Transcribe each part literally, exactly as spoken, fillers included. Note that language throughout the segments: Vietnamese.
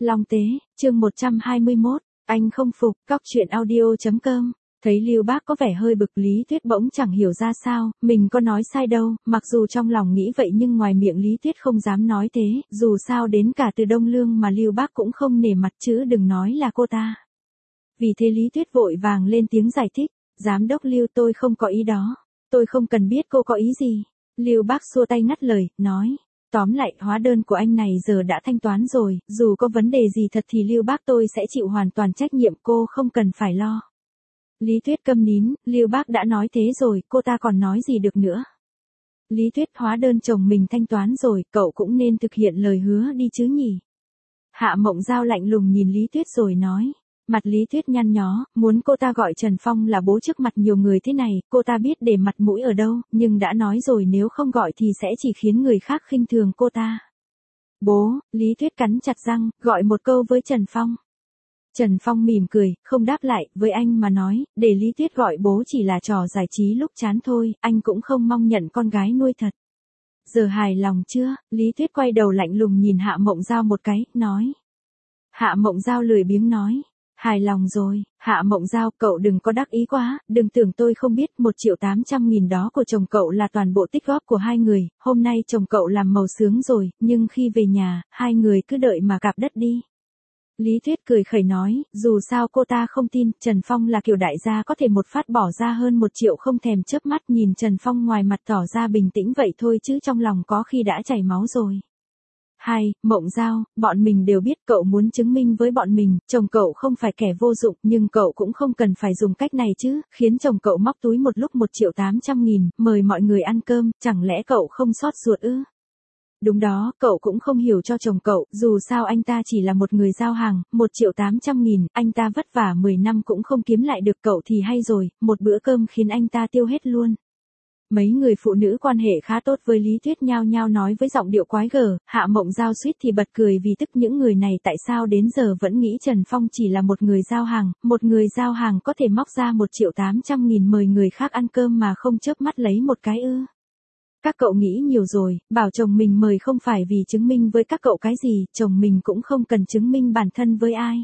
Long Tế, chương một trăm hai mươi mốt, anh không phục, cóc truyện audio chấm com. Thấy Lưu Bác có vẻ hơi bực, Lý Tuyết bỗng chẳng hiểu ra sao, mình có nói sai đâu, mặc dù trong lòng nghĩ vậy nhưng ngoài miệng Lý Tuyết không dám nói thế, dù sao đến cả từ Đông Lương mà Lưu Bác cũng không nể mặt chứ đừng nói là cô ta. Vì thế Lý Tuyết vội vàng lên tiếng giải thích, giám đốc Lưu, tôi không có ý đó, tôi không cần biết cô có ý gì. Lưu Bác xua tay ngắt lời, nói. Tóm lại, hóa đơn của anh này giờ đã thanh toán rồi, dù có vấn đề gì thật thì Lưu Bác tôi sẽ chịu hoàn toàn trách nhiệm, cô không cần phải lo. Lý Tuyết câm nín, Lưu Bác đã nói thế rồi, cô ta còn nói gì được nữa. Lý Tuyết, hóa đơn chồng mình thanh toán rồi, cậu cũng nên thực hiện lời hứa đi chứ nhỉ. Hạ Mộng Giao lạnh lùng nhìn Lý Tuyết rồi nói. Mặt Lý Tuyết nhăn nhó, muốn cô ta gọi Trần Phong là bố trước mặt nhiều người thế này, cô ta biết để mặt mũi ở đâu, nhưng đã nói rồi nếu không gọi thì sẽ chỉ khiến người khác khinh thường cô ta. Bố, Lý Tuyết cắn chặt răng, gọi một câu với Trần Phong. Trần Phong mỉm cười, không đáp lại, với anh mà nói, để Lý Tuyết gọi bố chỉ là trò giải trí lúc chán thôi, anh cũng không mong nhận con gái nuôi thật. Giờ hài lòng chưa? Lý Tuyết quay đầu lạnh lùng nhìn Hạ Mộng Giao một cái, nói. Hạ Mộng Giao lười biếng nói. Hài lòng rồi, Hạ Mộng Giao, cậu đừng có đắc ý quá, đừng tưởng tôi không biết, một triệu tám trăm nghìn đó của chồng cậu là toàn bộ tích góp của hai người, hôm nay chồng cậu làm màu sướng rồi, nhưng khi về nhà, hai người cứ đợi mà cạp đất đi. Lý Tuyết cười khẩy nói, dù sao cô ta không tin, Trần Phong là kiểu đại gia có thể một phát bỏ ra hơn một triệu không thèm chớp mắt, nhìn Trần Phong ngoài mặt tỏ ra bình tĩnh vậy thôi chứ trong lòng có khi đã chảy máu rồi. Hai, Mộng Giao, bọn mình đều biết cậu muốn chứng minh với bọn mình, chồng cậu không phải kẻ vô dụng, nhưng cậu cũng không cần phải dùng cách này chứ, khiến chồng cậu móc túi một lúc một triệu tám trăm nghìn, mời mọi người ăn cơm, chẳng lẽ cậu không xót ruột ư? Đúng đó, cậu cũng không hiểu cho chồng cậu, dù sao anh ta chỉ là một người giao hàng, một triệu tám trăm nghìn, anh ta vất vả mười năm cũng không kiếm lại được, cậu thì hay rồi, một bữa cơm khiến anh ta tiêu hết luôn. Mấy người phụ nữ quan hệ khá tốt với Lý Tuyết nhao nhao nói với giọng điệu quái gở, Hạ Mộng Giao suýt thì bật cười vì tức những người này tại sao đến giờ vẫn nghĩ Trần Phong chỉ là một người giao hàng, một người giao hàng có thể móc ra một triệu tám trăm nghìn mời người khác ăn cơm mà không chớp mắt lấy một cái ư. Các cậu nghĩ nhiều rồi, bảo chồng mình mời không phải vì chứng minh với các cậu cái gì, chồng mình cũng không cần chứng minh bản thân với ai.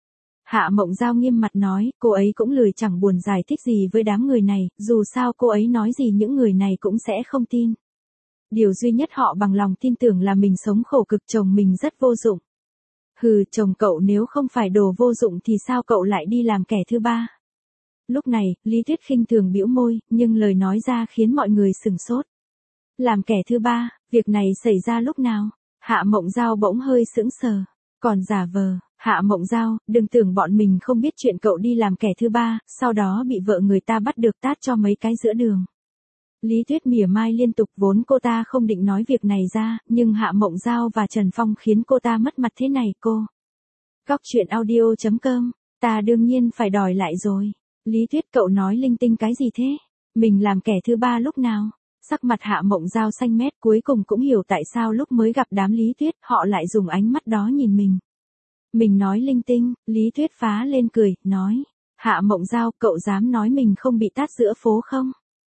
Hạ Mộng Giao nghiêm mặt nói, cô ấy cũng lười chẳng buồn giải thích gì với đám người này, dù sao cô ấy nói gì những người này cũng sẽ không tin. Điều duy nhất họ bằng lòng tin tưởng là mình sống khổ cực, chồng mình rất vô dụng. Hừ, chồng cậu nếu không phải đồ vô dụng thì sao cậu lại đi làm kẻ thứ ba? Lúc này, Lý Tuyết khinh thường bĩu môi, nhưng lời nói ra khiến mọi người sửng sốt. Làm kẻ thứ ba, việc này xảy ra lúc nào? Hạ Mộng Giao bỗng hơi sững sờ, còn giả vờ. Hạ Mộng Giao, đừng tưởng bọn mình không biết chuyện cậu đi làm kẻ thứ ba, sau đó bị vợ người ta bắt được tát cho mấy cái giữa đường. Lý Tuyết mỉa mai liên tục, vốn cô ta không định nói việc này ra, nhưng Hạ Mộng Giao và Trần Phong khiến cô ta mất mặt thế này cô. Cóc truyện audio chấm com, ta đương nhiên phải đòi lại rồi. Lý Tuyết, cậu nói linh tinh cái gì thế? Mình làm kẻ thứ ba lúc nào? Sắc mặt Hạ Mộng Giao xanh mét, cuối cùng cũng hiểu tại sao lúc mới gặp đám Lý Tuyết họ lại dùng ánh mắt đó nhìn mình. Mình nói linh tinh, Lý Tuyết phá lên cười, nói. Hạ Mộng Giao, cậu dám nói mình không bị tát giữa phố không?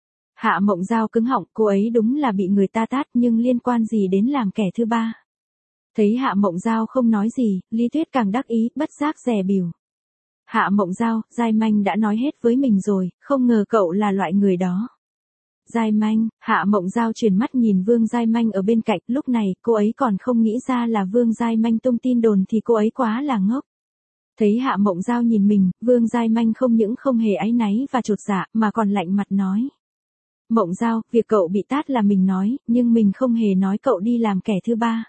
Hạ Mộng Giao cứng họng, cô ấy đúng là bị người ta tát nhưng liên quan gì đến làm kẻ thứ ba? Thấy Hạ Mộng Giao không nói gì, Lý Tuyết càng đắc ý, bất giác dè bỉu. Hạ Mộng Giao, Giai Manh đã nói hết với mình rồi, không ngờ cậu là loại người đó. Giai Manh, Hạ Mộng Giao chuyển mắt nhìn Vương Giai Manh ở bên cạnh, lúc này cô ấy còn không nghĩ ra là Vương Giai Manh tung tin đồn thì cô ấy quá là ngốc. Thấy Hạ Mộng Giao nhìn mình, Vương Giai Manh không những không hề áy náy và chột dạ mà còn lạnh mặt nói. Mộng Giao, việc cậu bị tát là mình nói, nhưng mình không hề nói cậu đi làm kẻ thứ ba.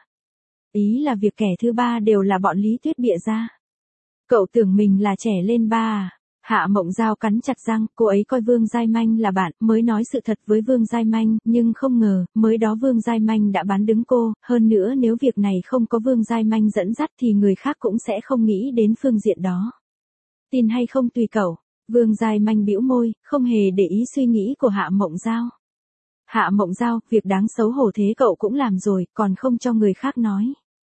Ý là việc kẻ thứ ba đều là bọn Lý Tuyết bịa ra. Cậu tưởng mình là trẻ lên ba à? Hạ Mộng Giao cắn chặt răng, cô ấy coi Vương Giai Manh là bạn, mới nói sự thật với Vương Giai Manh, nhưng không ngờ, mới đó Vương Giai Manh đã bán đứng cô, hơn nữa nếu việc này không có Vương Giai Manh dẫn dắt thì người khác cũng sẽ không nghĩ đến phương diện đó. Tin hay không tùy cậu. Vương Giai Manh bĩu môi, không hề để ý suy nghĩ của Hạ Mộng Giao. Hạ Mộng Giao, việc đáng xấu hổ thế cậu cũng làm rồi, còn không cho người khác nói.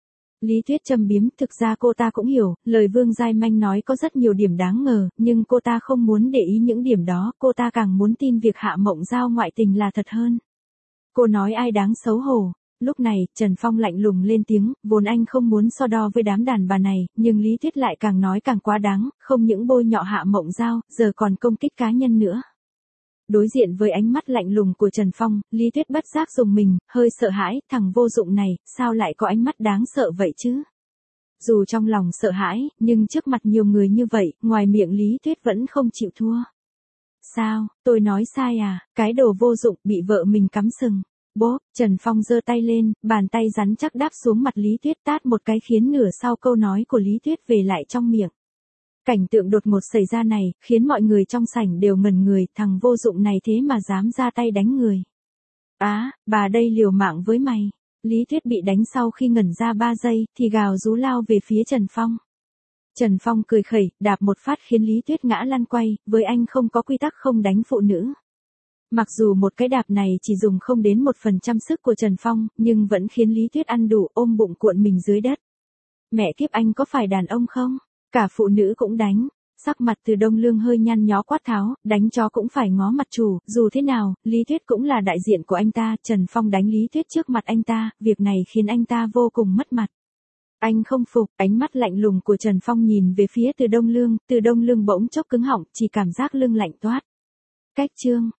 Lý Tuyết châm biếm, thực ra cô ta cũng hiểu, lời Vương Giai Manh nói có rất nhiều điểm đáng ngờ, nhưng cô ta không muốn để ý những điểm đó, cô ta càng muốn tin việc Hạ Mộng Giao ngoại tình là thật hơn. Cô nói ai đáng xấu hổ? Lúc này, Trần Phong lạnh lùng lên tiếng, vốn anh không muốn so đo với đám đàn bà này, nhưng Lý Tuyết lại càng nói càng quá đáng, không những bôi nhọ Hạ Mộng Giao, giờ còn công kích cá nhân nữa. Đối diện với ánh mắt lạnh lùng của Trần Phong, Lý Tuyết bất giác dùng mình, hơi sợ hãi, thằng vô dụng này, sao lại có ánh mắt đáng sợ vậy chứ? Dù trong lòng sợ hãi, nhưng trước mặt nhiều người như vậy, ngoài miệng Lý Tuyết vẫn không chịu thua. Sao, tôi nói sai à, cái đồ vô dụng bị vợ mình cắm sừng. Bốp, Trần Phong giơ tay lên, bàn tay rắn chắc đáp xuống mặt Lý Tuyết tát một cái khiến nửa sau câu nói của Lý Tuyết về lại trong miệng. Cảnh tượng đột ngột xảy ra này, khiến mọi người trong sảnh đều ngẩn người, thằng vô dụng này thế mà dám ra tay đánh người. Á, à, bà đây liều mạng với mày. Lý Tuyết bị đánh sau khi ngẩn ra ba giây, thì gào rú lao về phía Trần Phong. Trần Phong cười khẩy, đạp một phát khiến Lý Tuyết ngã lăn quay, với anh không có quy tắc không đánh phụ nữ. Mặc dù một cái đạp này chỉ dùng không đến một phần trăm sức của Trần Phong, nhưng vẫn khiến Lý Tuyết ăn đủ ôm bụng cuộn mình dưới đất. Mẹ kiếp, anh có phải đàn ông không? Cả phụ nữ cũng đánh. Sắc mặt Từ Đông Lương hơi nhăn nhó quát tháo, đánh chó cũng phải ngó mặt chủ, dù thế nào, Lý Tuyết cũng là đại diện của anh ta, Trần Phong đánh Lý Tuyết trước mặt anh ta, việc này khiến anh ta vô cùng mất mặt. Anh không phục, ánh mắt lạnh lùng của Trần Phong nhìn về phía Từ Đông Lương, Từ Đông Lương bỗng chốc cứng họng, chỉ cảm giác lưng lạnh toát. Cách chương